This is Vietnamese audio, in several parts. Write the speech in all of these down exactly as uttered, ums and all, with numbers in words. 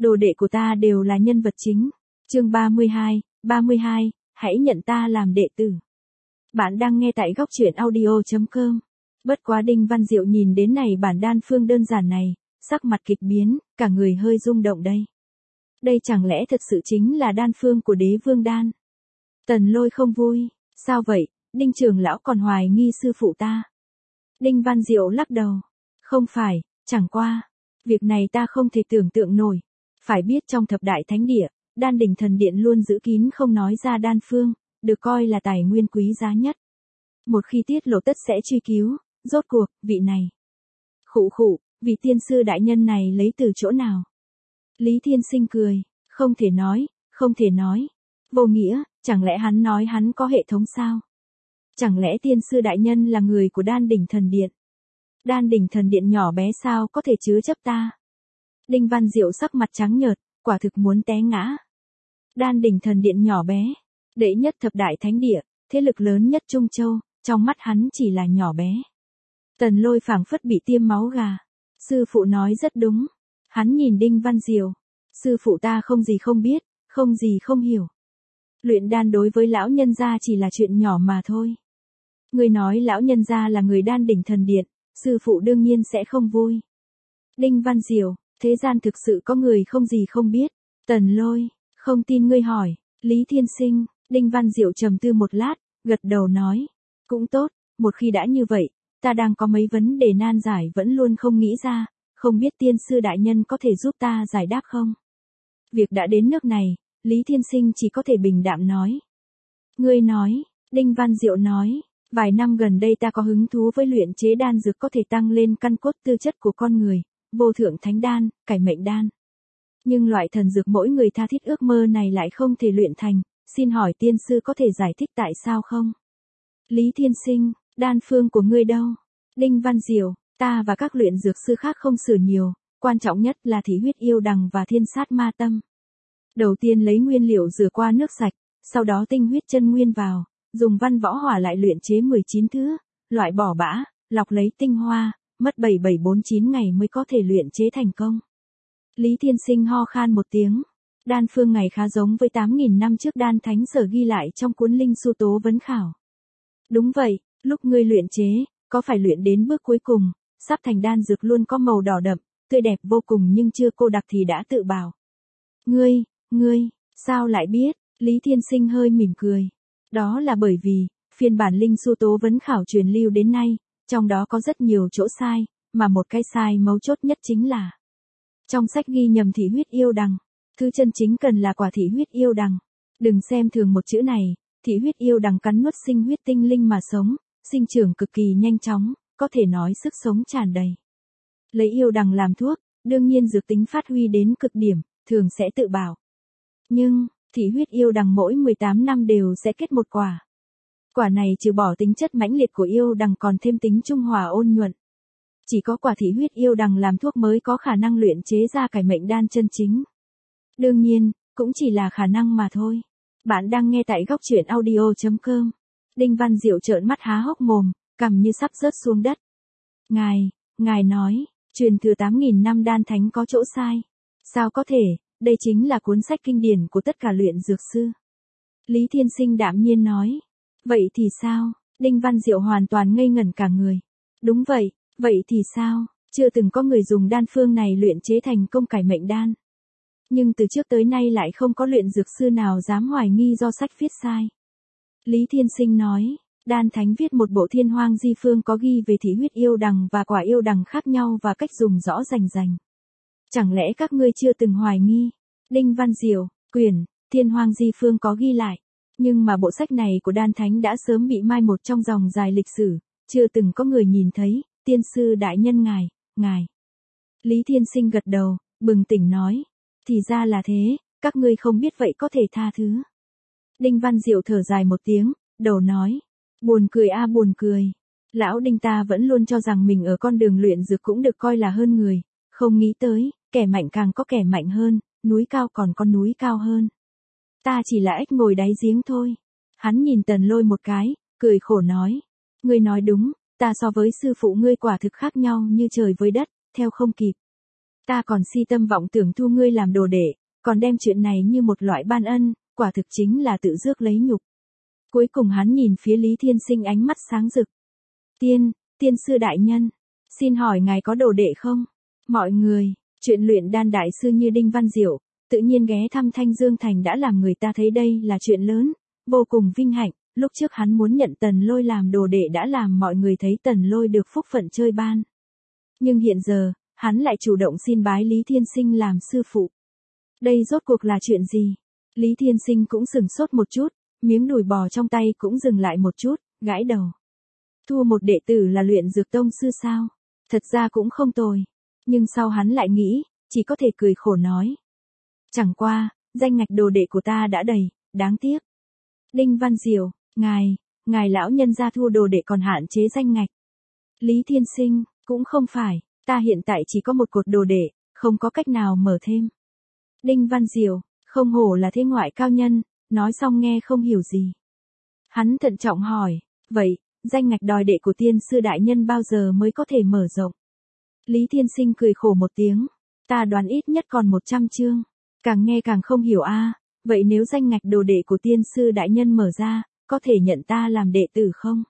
Đồ đệ của ta đều là nhân vật chính. Chương ba mươi hai, ba mươi hai, hãy nhận ta làm đệ tử. Bạn đang nghe tại góc truyện audio chấm com. Bất quá Đinh Văn Diệu nhìn đến này bản đan phương đơn giản này, sắc mặt kịch biến, cả người hơi rung động đây. Đây chẳng lẽ thật sự chính là đan phương của Đế Vương Đan? Tần Lôi không vui, sao vậy, Đinh trưởng lão còn hoài nghi sư phụ ta. Đinh Văn Diệu lắc đầu, không phải, chẳng qua, việc này ta không thể tưởng tượng nổi. Phải biết trong thập đại thánh địa, Đan Đỉnh Thần Điện luôn giữ kín không nói ra đan phương, được coi là tài nguyên quý giá nhất. Một khi tiết lộ tất sẽ truy cứu, rốt cuộc, vị này. Khụ khụ, vị tiên sư đại nhân này lấy từ chỗ nào? Lý Thiên Sinh cười, không thể nói, không thể nói. Vô nghĩa, chẳng lẽ hắn nói hắn có hệ thống sao? Chẳng lẽ tiên sư đại nhân là người của Đan Đỉnh Thần Điện? Đan Đỉnh Thần Điện nhỏ bé sao có thể chứa chấp ta? Đinh Văn Diệu sắc mặt trắng nhợt, quả thực muốn té ngã. Đan Đỉnh Thần Điện nhỏ bé, đệ nhất thập đại thánh địa, thế lực lớn nhất Trung Châu, trong mắt hắn chỉ là nhỏ bé. Tần Lôi phảng phất bị tiêm máu gà. Sư phụ nói rất đúng. Hắn nhìn Đinh Văn Diệu. Sư phụ ta không gì không biết, không gì không hiểu. Luyện đan đối với lão nhân gia chỉ là chuyện nhỏ mà thôi. Người nói lão nhân gia là người Đan Đỉnh Thần Điện, sư phụ đương nhiên sẽ không vui. Đinh Văn Diệu, thế gian thực sự có người không gì không biết. Tần Lôi, không tin ngươi hỏi. Lý Thiên Sinh, Đinh Văn Diệu trầm tư một lát, gật đầu nói. Cũng tốt, một khi đã như vậy, ta đang có mấy vấn đề nan giải vẫn luôn không nghĩ ra, không biết tiên sư đại nhân có thể giúp ta giải đáp không? Việc đã đến nước này, Lý Thiên Sinh chỉ có thể bình đạm nói. Ngươi nói, Đinh Văn Diệu nói, vài năm gần đây ta có hứng thú với luyện chế đan dược có thể tăng lên căn cốt tư chất của con người, vô thượng thánh đan, cải mệnh đan. Nhưng loại thần dược mỗi người tha thiết ước mơ này lại không thể luyện thành, xin hỏi tiên sư có thể giải thích tại sao không? Lý Thiên Sinh, đan phương của ngươi đâu? Đinh Văn Diệu, ta và các luyện dược sư khác không xử nhiều, quan trọng nhất là thủy huyết yêu đằng và thiên sát ma tâm. Đầu tiên lấy nguyên liệu rửa qua nước sạch, sau đó tinh huyết chân nguyên vào, dùng văn võ hỏa lại luyện chế mười chín thứ, loại bỏ bã, lọc lấy tinh hoa, mất bảy bảy bốn chín ngày mới có thể luyện chế thành công. Lý Thiên Sinh ho khan một tiếng. Đan phương ngày khá giống với tám nghìn năm trước đan thánh sở ghi lại trong cuốn Linh Su Tố Vấn Khảo. Đúng vậy, lúc ngươi luyện chế, có phải luyện đến bước cuối cùng, sắp thành đan dược luôn có màu đỏ đậm, tươi đẹp vô cùng nhưng chưa cô đặc thì đã tự bảo. Ngươi, ngươi, sao lại biết? Lý Thiên Sinh hơi mỉm cười. Đó là bởi vì, phiên bản Linh Su Tố Vấn Khảo truyền lưu đến nay, trong đó có rất nhiều chỗ sai, mà một cái sai mấu chốt nhất chính là trong sách ghi nhầm thị huyết yêu đằng, thứ chân chính cần là quả thị huyết yêu đằng. Đừng xem thường một chữ này, thị huyết yêu đằng cắn nuốt sinh huyết tinh linh mà sống, sinh trưởng cực kỳ nhanh chóng, có thể nói sức sống tràn đầy. Lấy yêu đằng làm thuốc, đương nhiên dược tính phát huy đến cực điểm, thường sẽ tự bảo. Nhưng, thị huyết yêu đằng mỗi mười tám năm đều sẽ kết một quả. Quả này trừ bỏ tính chất mãnh liệt của yêu đằng còn thêm tính trung hòa ôn nhuận. Chỉ có quả thị huyết yêu đằng làm thuốc mới có khả năng luyện chế ra cải mệnh đan chân chính. Đương nhiên, cũng chỉ là khả năng mà thôi. Bạn đang nghe tại góc truyện audio chấm com. Đinh Văn Diệu trợn mắt há hốc mồm, cằm như sắp rớt xuống đất. Ngài, ngài nói, truyền thừa tám nghìn năm đan thánh có chỗ sai. Sao có thể, đây chính là cuốn sách kinh điển của tất cả luyện dược sư. Lý Thiên Sinh đạm nhiên nói. Vậy thì sao? Đinh Văn Diệu hoàn toàn ngây ngẩn cả người. Đúng vậy, vậy thì sao? Chưa từng có người dùng đan phương này luyện chế thành công cải mệnh đan. Nhưng từ trước tới nay lại không có luyện dược sư nào dám hoài nghi do sách viết sai. Lý Thiên Sinh nói, đan thánh viết một bộ Thiên Hoang Di Phương có ghi về thị huyết yêu đằng và quả yêu đằng khác nhau và cách dùng rõ rành rành. Chẳng lẽ các ngươi chưa từng hoài nghi? Đinh Văn Diệu, quyển, Thiên Hoang Di Phương có ghi lại. Nhưng mà bộ sách này của đan thánh đã sớm bị mai một trong dòng dài lịch sử, chưa từng có người nhìn thấy, tiên sư đại nhân ngài, ngài. Lý Thiên Sinh gật đầu, bừng tỉnh nói. Thì ra là thế, các ngươi không biết vậy có thể tha thứ. Đinh Văn Diệu thở dài một tiếng, đầu nói. Buồn cười a à, buồn cười. Lão Đinh ta vẫn luôn cho rằng mình ở con đường luyện dược cũng được coi là hơn người. Không nghĩ tới, kẻ mạnh càng có kẻ mạnh hơn, núi cao còn có núi cao hơn. Ta chỉ là ếch ngồi đáy giếng thôi. Hắn nhìn Tần Lôi một cái, cười khổ nói. Ngươi nói đúng, ta so với sư phụ ngươi quả thực khác nhau như trời với đất, theo không kịp. Ta còn si tâm vọng tưởng thu ngươi làm đồ đệ, còn đem chuyện này như một loại ban ân, quả thực chính là tự rước lấy nhục. Cuối cùng hắn nhìn phía Lý Thiên Sinh ánh mắt sáng rực. Tiên, tiên sư đại nhân, xin hỏi ngài có đồ đệ không? Mọi người, chuyện luyện đan đại sư như Đinh Văn Diệu, tự nhiên ghé thăm Thanh Dương Thành đã làm người ta thấy đây là chuyện lớn, vô cùng vinh hạnh. Lúc trước hắn muốn nhận Tần Lôi làm đồ đệ đã làm mọi người thấy Tần Lôi được phúc phận chơi ban. Nhưng hiện giờ, hắn lại chủ động xin bái Lý Thiên Sinh làm sư phụ. Đây rốt cuộc là chuyện gì? Lý Thiên Sinh cũng sừng sốt một chút, miếng đùi bò trong tay cũng dừng lại một chút, gãi đầu. Thu một đệ tử là luyện dược tông sư sao? Thật ra cũng không tồi. Nhưng sau hắn lại nghĩ, chỉ có thể cười khổ nói. Chẳng qua, danh ngạch đồ đệ của ta đã đầy, đáng tiếc. Đinh Văn Diệu, ngài, ngài lão nhân gia thu đồ đệ còn hạn chế danh ngạch. Lý Thiên Sinh, cũng không phải, ta hiện tại chỉ có một cột đồ đệ, không có cách nào mở thêm. Đinh Văn Diệu, không hổ là thế ngoại cao nhân, nói xong nghe không hiểu gì. Hắn thận trọng hỏi, vậy, danh ngạch đòi đệ của tiên sư đại nhân bao giờ mới có thể mở rộng? Lý Thiên Sinh cười khổ một tiếng, ta đoán ít nhất còn một trăm chương, càng nghe càng không hiểu a. Vậy nếu danh ngạch đồ đệ của tiên sư đại nhân mở ra, có thể nhận ta làm đệ tử không?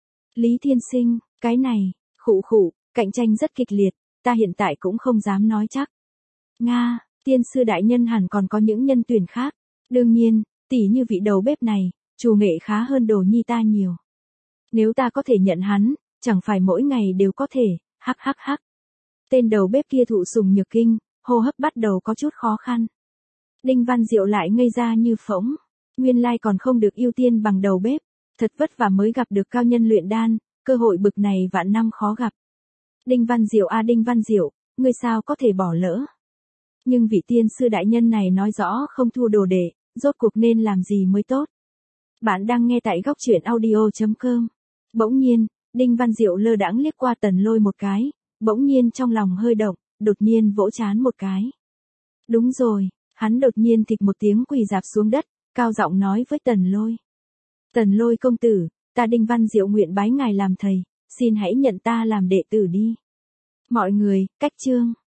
Lý Thiên Sinh, cái này, khụ khụ, cạnh tranh rất kịch liệt, ta hiện tại cũng không dám nói chắc. Nga, tiên sư đại nhân hẳn còn có những nhân tuyển khác. Đương nhiên, tỉ như vị đầu bếp này, chủ nghệ khá hơn đồ nhi ta nhiều. Nếu ta có thể nhận hắn, chẳng phải mỗi ngày đều có thể, hắc hắc hắc. Tên đầu bếp kia thụ sùng nhược kinh, hô hấp bắt đầu có chút khó khăn. Đinh Văn Diệu lại ngây ra như phỗng, nguyên lai còn không được ưu tiên bằng đầu bếp, thật vất vả mới gặp được cao nhân luyện đan, cơ hội bực này vạn năm khó gặp. Đinh Văn Diệu a Đinh Văn Diệu, ngươi sao có thể bỏ lỡ? Nhưng vị tiên sư đại nhân này nói rõ không thu đồ đệ, rốt cuộc nên làm gì mới tốt? Bạn đang nghe tại góc truyện audio chấm com. Bỗng nhiên, Đinh Văn Diệu lơ đãng liếc qua Tần Lôi một cái, bỗng nhiên trong lòng hơi động, đột nhiên vỗ trán một cái. Đúng rồi, hắn đột nhiên thịch một tiếng quỳ rạp xuống đất, cao giọng nói với Tần Lôi. Tần Lôi công tử, ta Đinh Văn Diệu nguyện bái ngài làm thầy, xin hãy nhận ta làm đệ tử đi. Mọi người, cách chương.